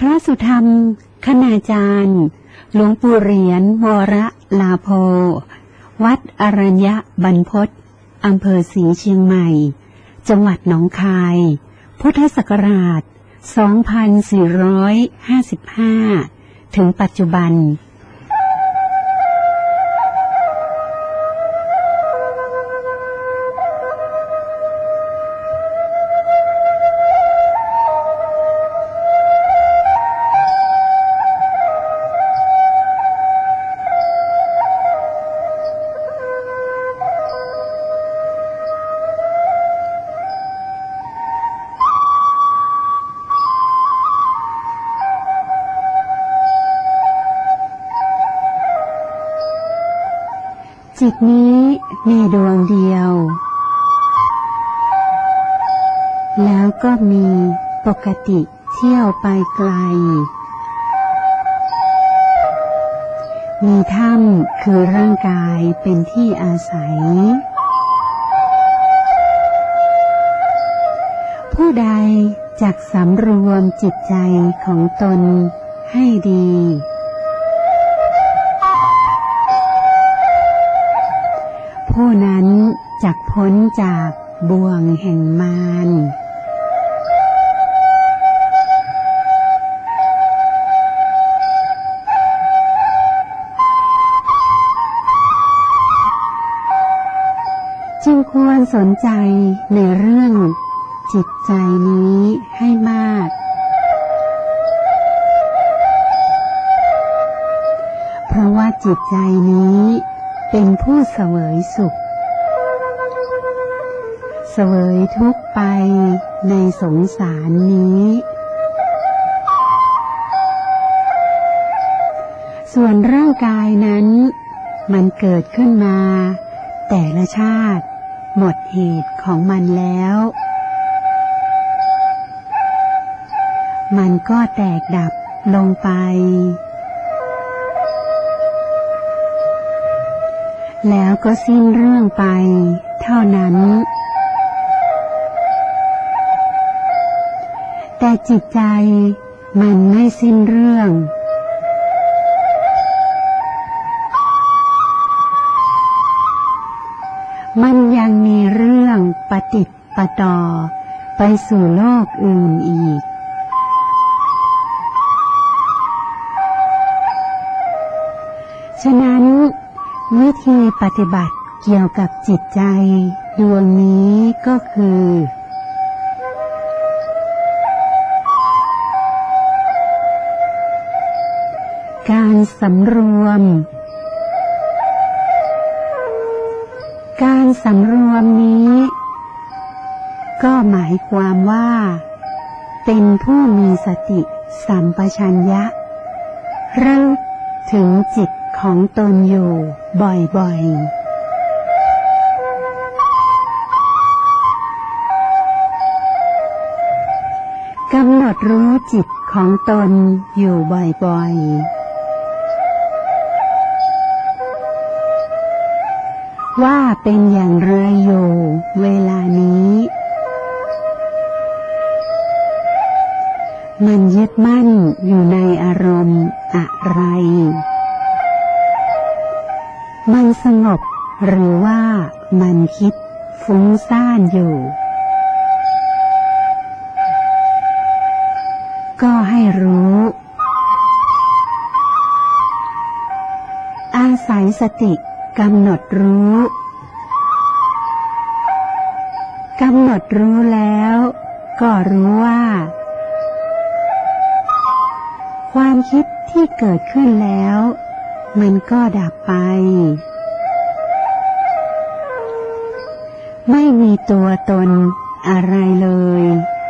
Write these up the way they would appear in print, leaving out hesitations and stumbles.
พระสุธรรมคณาจารย์หลวงปู่เหรียญวรลาโภวัดอรัญญบรรพตอำเภอศรีเชียงใหม่จังหวัดหนองคายพุทธศักราช 2455 ถึงปัจจุบันจิตนี้มีดวงเดียวแล้วก็มีปกติเที่ยวไปไกลมีถ้ำคือร่างกายเป็นที่อาศัยผู้ใดจักสำรวมจิตใจของตนให้ดีผู้นั้นจักพ้นจากบ่วงแห่งมารจึงควรสนใจในเรื่องจิตใจนี้ให้มากเพราะว่าจิตใจนี้เป็นผู้เสวยสุขเสวยทุกข์ไปในสงสารนี้ส่วนร่างกายนั้นมันเกิดขึ้นมาแต่ละชาติหมดเหตุของมันแล้วมันก็แตกดับลงไปแล้วก็สิ้นเรื่องไปเท่านั้นแต่จิตใจมันไม่สิ้นเรื่องมันยังมีเรื่องปฏิติดปะต่อไปสู่โลกอื่นอีกฉะนั้นวิธีปฏิบัติเกี่ยวกับจิตใจดวงนี้ก็คือการสำรวมนี้ก็หมายความว่าเป็นผู้มีสติสัมปชัญญะระลึกถึงจิตของตนอยู่บ่อยๆกำหนดรู้จิตของตนอยู่บ่อยๆว่าเป็นอย่างไรอยู่เวลานี้มันยึดมั่นอยู่ในอารมณ์อะไรมันสงบหรือว่ามันคิดฟุ้งซ่านอยู่ก็ให้รู้อาศัยสติกำหนดรู้แล้วก็รู้ว่าความคิดที่เกิดขึ้นแล้วมันก็ดับไปไม่มีตัวตนอะไรเลย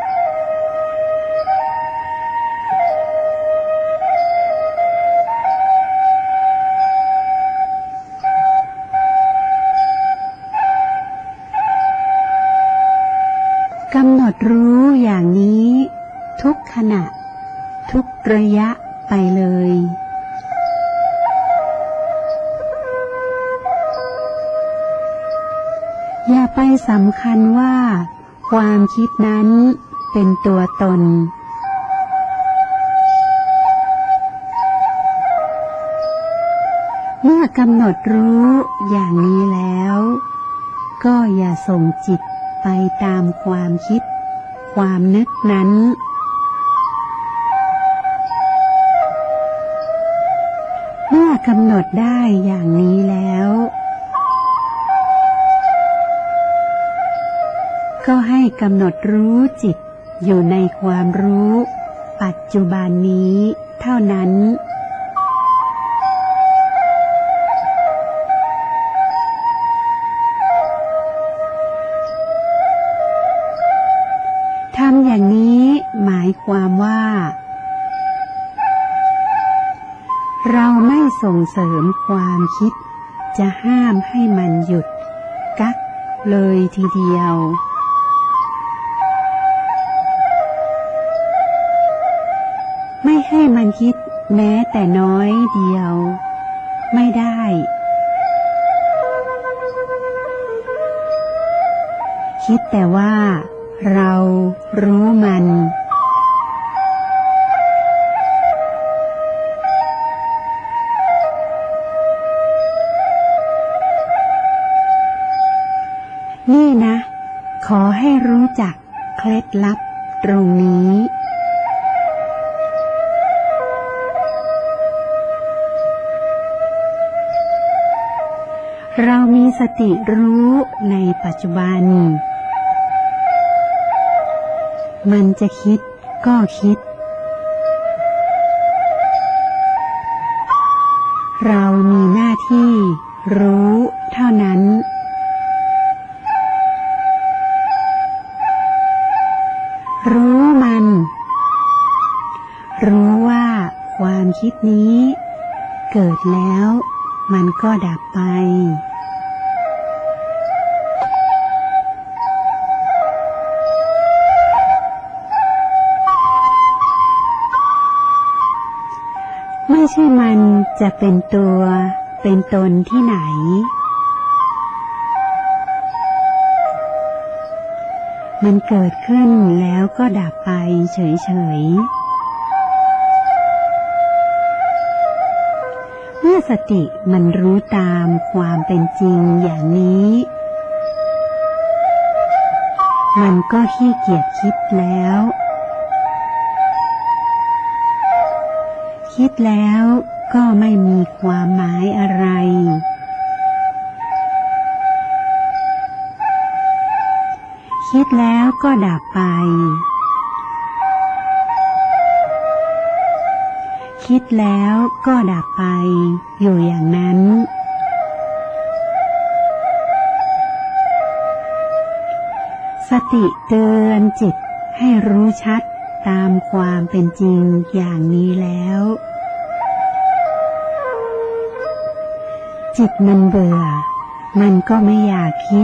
กำหนดรู้อย่างนี้ทุกขณะทุกระยะไปเลยอย่าไปสำคัญว่าความคิดนั้นเป็นตัวตนเมื่อกำหนดรู้อย่างนี้แล้วก็อย่าส่งจิตไปตามความคิดความนึกนั้นเมื่อกำหนดได้อย่างนี้แล้วก็ให้กำหนดรู้จิตอยู่ในความรู้ปัจจุบันนี้เท่านั้นทำอย่างนี้หมายความว่าเราไม่ส่งเสริมความคิดจะห้ามให้มันหยุดกักเลยทีเดียวไม่ให้มันคิดแม้แต่น้อยเดียวไม่ได้คิดแต่ว่าเรารู้มันนี่นะขอให้รู้จักเคล็ดลับตรงนี้เรามีสติรู้ในปัจจุบันมันจะคิดก็คิดเรามีหน้าที่รู้เท่านั้นรู้มันรู้ว่าความคิดนี้เกิดแล้วมันก็ดับไปไม่ใช่มันจะเป็นตัวเป็นตนที่ไหนมันเกิดขึ้นแล้วก็ดับไปเฉยๆเมื่อสติมันรู้ตามความเป็นจริงอย่างนี้มันก็ขี้เกียจคิดแล้วคิดแล้วก็ไม่มีความหมายอะไรคิดแล้วก็ดับไปคิดแล้วก็ดับไปอยู่อย่างนั้นสติเตือนจิตให้รู้ชัดตามความเป็นจริงอย่างนี้แล้วจิตมันเบื่อมันก็ไม่อยากคิด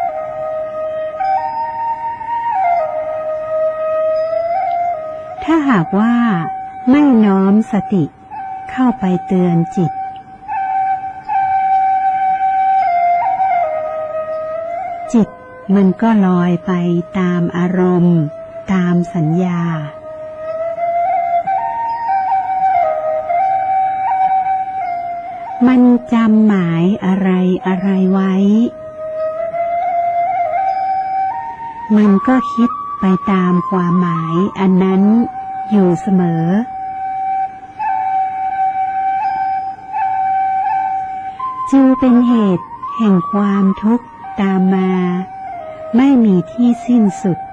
ถ้าหากว่าไม่น้อมสติเข้าไปเตือนจิตจิตมันก็ลอยไปตามอารมณ์ตามสัญญามันจำหมายอะไรอะไรไว้มันก็คิดไปตามความหมายอันนั้นอยู่เสมอจึงเป็นเหตุแห่งความทุกข์ตามมาไม่มีที่สิ้นสุด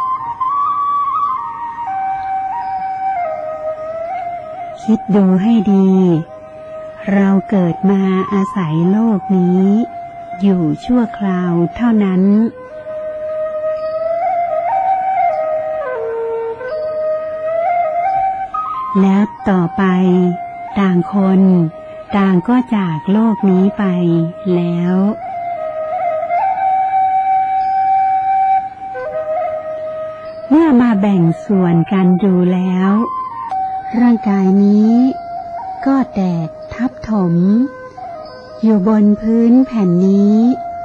คิดดูให้ดีเราเกิดมาอาศัยโลกนี้อยู่ชั่วคราวเท่านั้นแล้วต่อไปต่างคนต่างก็จากโลกนี้ไปแล้วเมื่อมาแบ่งส่วนกันดูแล้วร่างกายนี้ก็แตกทับถมอยู่บนพื้นแผ่นนี้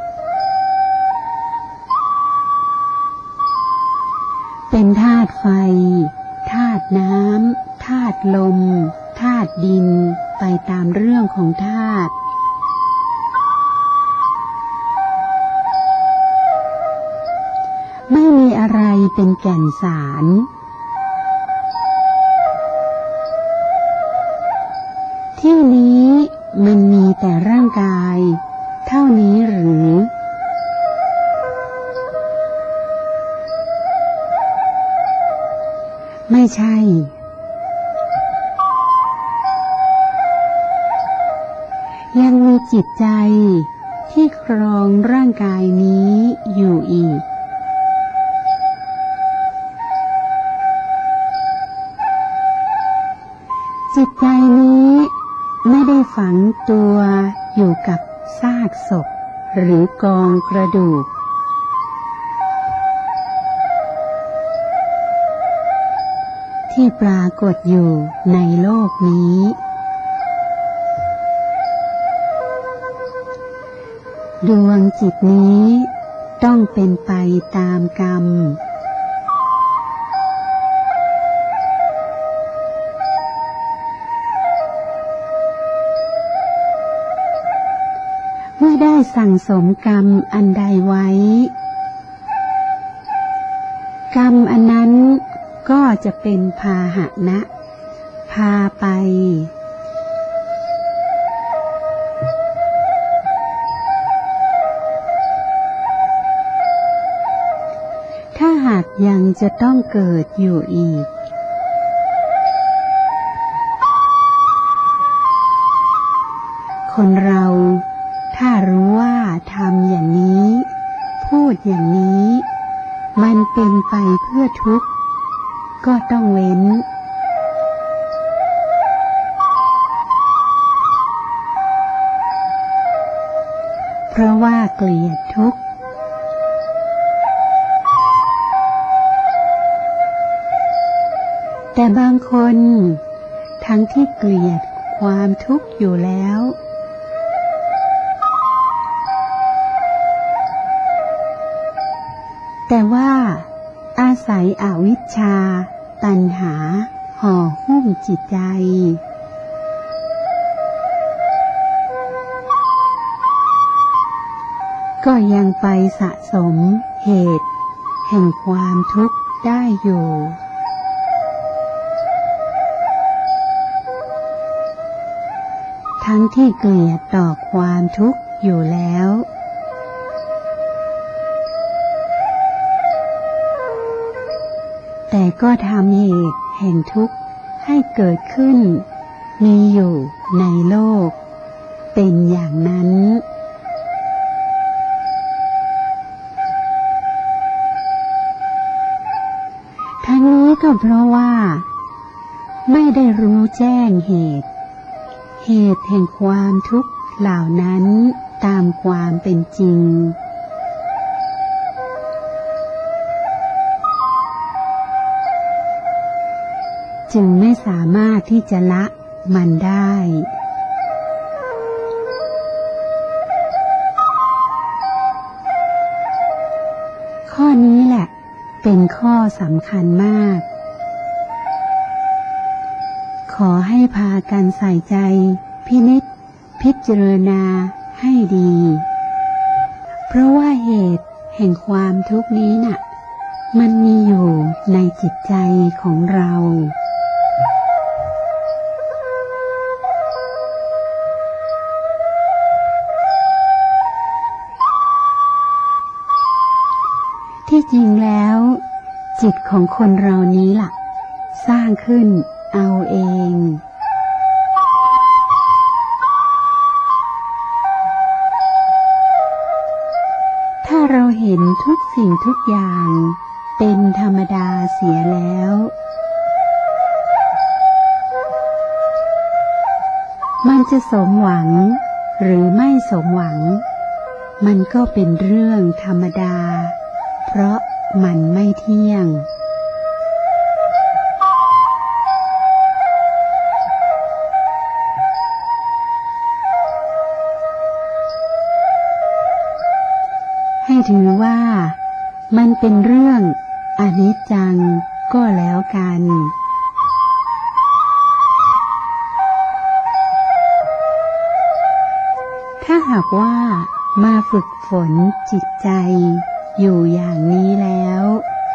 เป็นธาตุไฟธาตุน้ำธาตุลมธาตุดินไปตามเรื่องของธาตุอะไรเป็นแก่นสารที่นี้มันมีแต่ร่างกายเท่านี้หรือไม่ใช่ยังมีจิตใจที่ครองร่างกายนี้อยู่อีกจิตใจนี้ไม่ได้ฝังตัวอยู่กับซากศพหรือกองกระดูกที่ปรากฏอยู่ในโลกนี้ดวงจิตนี้ต้องเป็นไปตามกรรมเมื่อได้สั่งสมกรรมอันใดไว้กรรมอันนั้นก็จะเป็นพาหนะพาไปถ้าหากยังจะต้องเกิดอยู่อีกคนเราถ้ารู้ว่าทำอย่างนี้พูดอย่างนี้มันเป็นไปเพื่อทุกข์ก็ต้องเว้นเพราะว่าเกลียดทุกข์แต่บางคนทั้งที่เกลียดความทุกข์อยู่แล้วแต่ว่าอาศัยอวิชชาตัณหาห่อหุ้มจิตใจก็ยังไปสะสมเหตุแห่งความทุกข์ได้อยู่ทั้งที่เกลียดต่อความทุกข์อยู่แล้วแต่ก็ทำเหตุแห่งทุกข์ให้เกิดขึ้นมีอยู่ในโลกเป็นอย่างนั้นทั้งนี้ก็เพราะว่าไม่ได้รู้แจ้งเหตุแห่งความทุกข์เหล่านั้นตามความเป็นจริงจึงไม่สามารถที่จะละมันได้ข้อนี้แหละเป็นข้อสำคัญมากขอให้พากันใส่ใจพินิจพิจารณาให้ดีเพราะว่าเหตุแห่งความทุกข์นี้น่ะมันมีอยู่ในจิตใจของเราที่จริงแล้วจิตของคนเรานี้ล่ะสร้างขึ้นเอาเองถ้าเราเห็นทุกสิ่งทุกอย่างเป็นธรรมดาเสียแล้วมันจะสมหวังหรือไม่สมหวังมันก็เป็นเรื่องธรรมดาเพราะมันไม่เที่ยงให้ถือว่ามันเป็นเรื่องอนิจจังก็แล้วกันถ้าหากว่ามาฝึกฝนจิตใจอยู่อย่างนี้แล้ว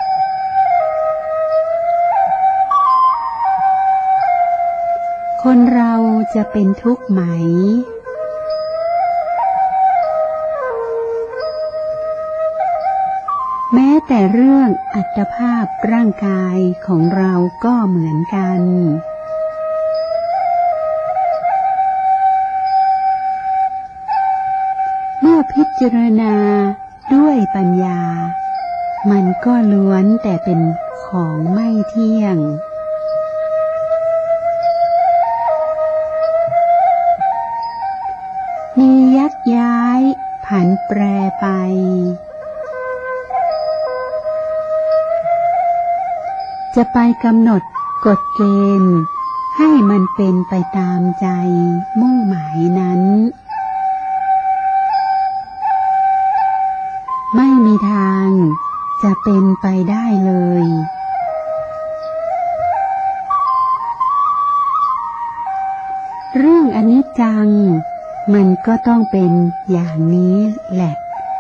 คนเราจะเป็นทุกข์ไหมแม้แต่เรื่องอัตภาพร่างกายของเราก็เหมือนกันเมื่อพิจารณาด้วยปัญญามันก็ล้วนแต่เป็นของไม่เที่ยงมียักย้ายผันแปรไปจะไปกำหนดกฎเกณฑ์ให้มันเป็นไปตามใจมุ่งหมายนั้นไม่มีทางจะเป็นไปได้เลยเรื่องอนิจจังมันก็ต้องเป็นอย่างนี้แหละ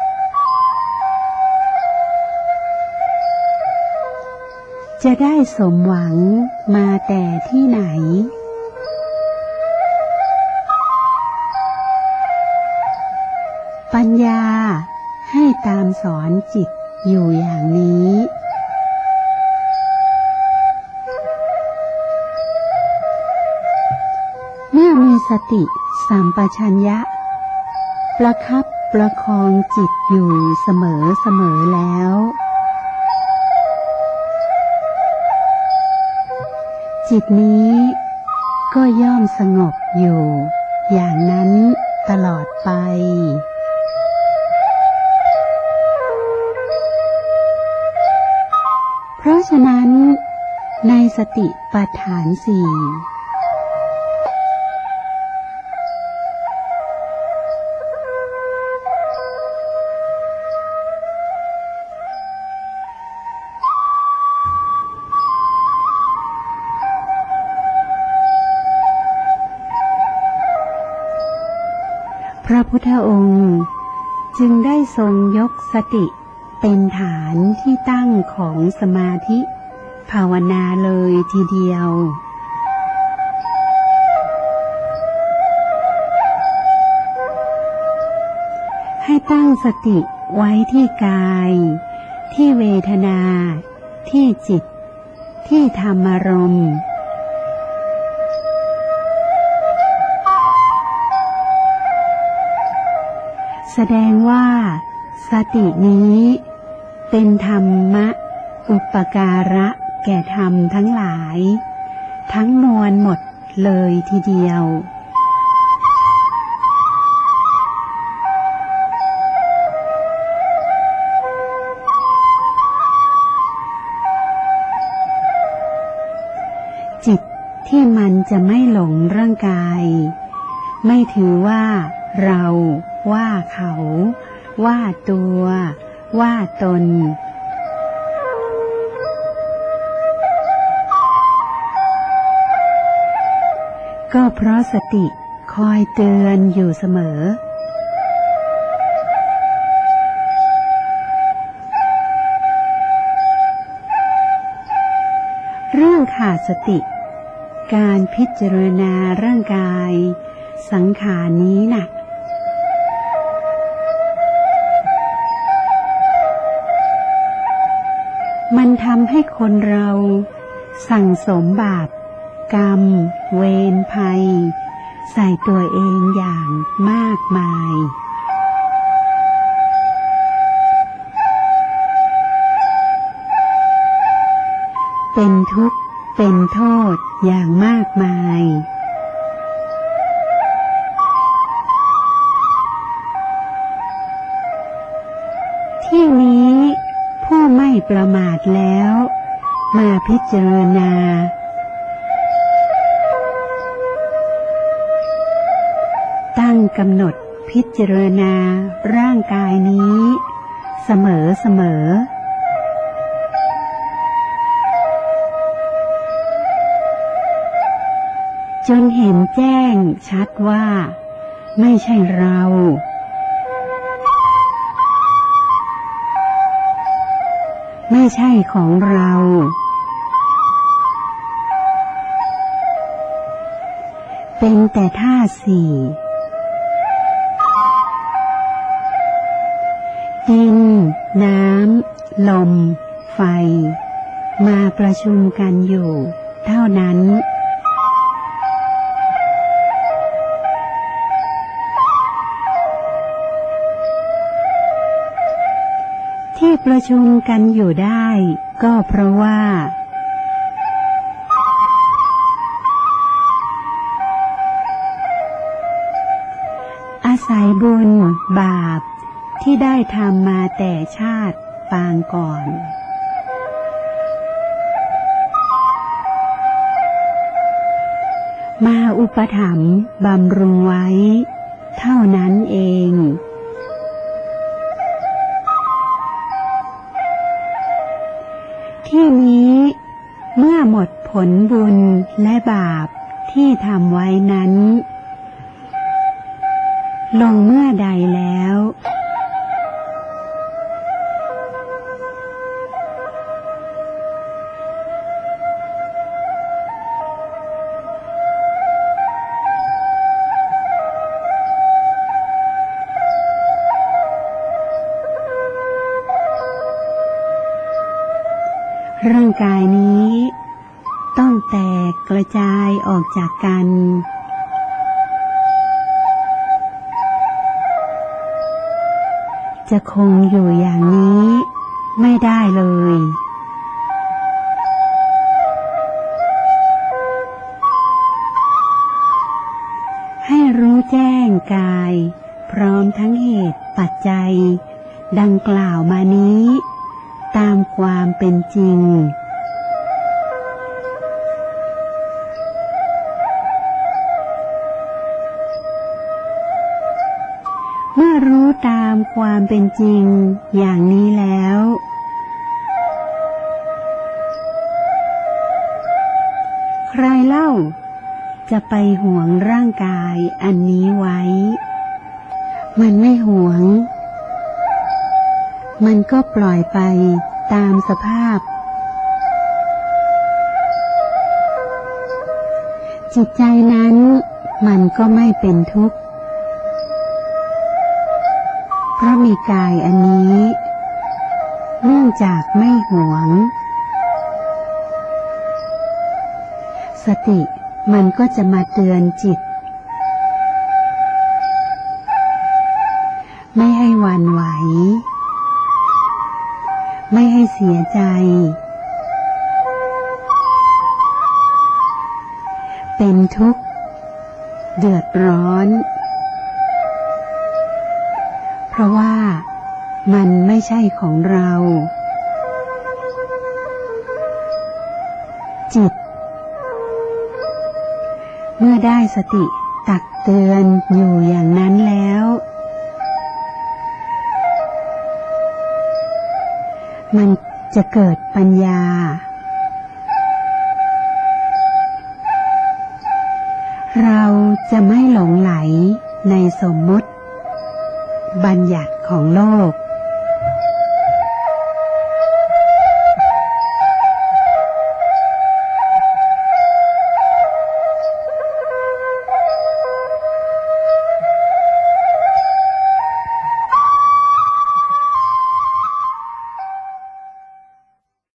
จะได้สมหวังมาแต่ที่ไหนปัญญาให้ตามสอนจิตอยู่อย่างนี้เมื่อมีสติสัมปชัญญะประคับประคองจิตอยู่เสมอแล้วจิตนี้ก็ย่อมสงบอยู่อย่างนั้นตลอดไปเพราะฉะนั้นในสติปัฏฐานสี่พระพุทธองค์จึงได้ทรงยกสติเป็นฐานที่ตั้งของสมาธิภาวนาเลยทีเดียวให้ตั้งสติไว้ที่กายที่เวทนาที่จิตที่ธรรมารมณ์แสดงว่าสตินี้เป็นธรรมะอุปการะแก่ธรรมทั้งหลายทั้งมวลหมดเลยทีเดียวจิตที่มันจะไม่หลงร่างกายไม่ถือว่าเราว่าเขาว่าตัวว่าตนก็เพราะสติคอยเตือนอยู่เสมอเรื่องขาดสติการพิจารณาร่างกายสังขารนี้น่ะมันทำให้คนเราสั่งสมบาปกรรมเวรภัยใส่ตัวเองอย่างมากมายเป็นทุกข์เป็นโทษอย่างมากมายที่นี้ผู้ไม่ประมาทแล้วมาพิจารณาตั้งกำหนดพิจารณาร่างกายนี้เสมอจนเห็นแจ้งชัดว่าไม่ใช่เราไม่ใช่ของเราเป็นแต่ธาตุสี่ดินน้ำลมไฟมาประชุมกันอยู่เท่านั้นที่ประชุมกันอยู่ได้ก็เพราะว่าอาศัยบุญบาปที่ได้ทำมาแต่ชาติปางก่อนมาอุปถัมภ์บำรุงไว้เท่านั้นเองที่นี้เมื่อหมดผลบุญและบาปที่ทำไว้นั้นลงเมื่อใดแล้วร่างกายนี้ต้องแตกกระจายออกจากกันจะคงอยู่อย่างนี้ไม่ได้เลยให้รู้แจ้งกายพร้อมทั้งเหตุปัจจัยดังกล่าวมานี้ตามความเป็นจริงเมื่อรู้ตามความเป็นจริงอย่างนี้แล้วใครเล่าจะไปหวงร่างกายอันนี้ไว้มันไม่หวงมันก็ปล่อยไปตามสภาพจิตใจนั้นมันก็ไม่เป็นทุกข์เพราะมีกายอันนี้เนื่องจากไม่หวงสติมันก็จะมาเตือนจิตไม่ให้หวั่นไหวไม่ให้เสียใจเป็นทุกข์เดือดร้อนเพราะว่ามันไม่ใช่ของเราจิตเมื่อได้สติตักเตือนอยู่อย่างนั้นแล้วมันจะเกิดปัญญาเราจะไม่หลงไหลในสมมุติบัญญัติของโลก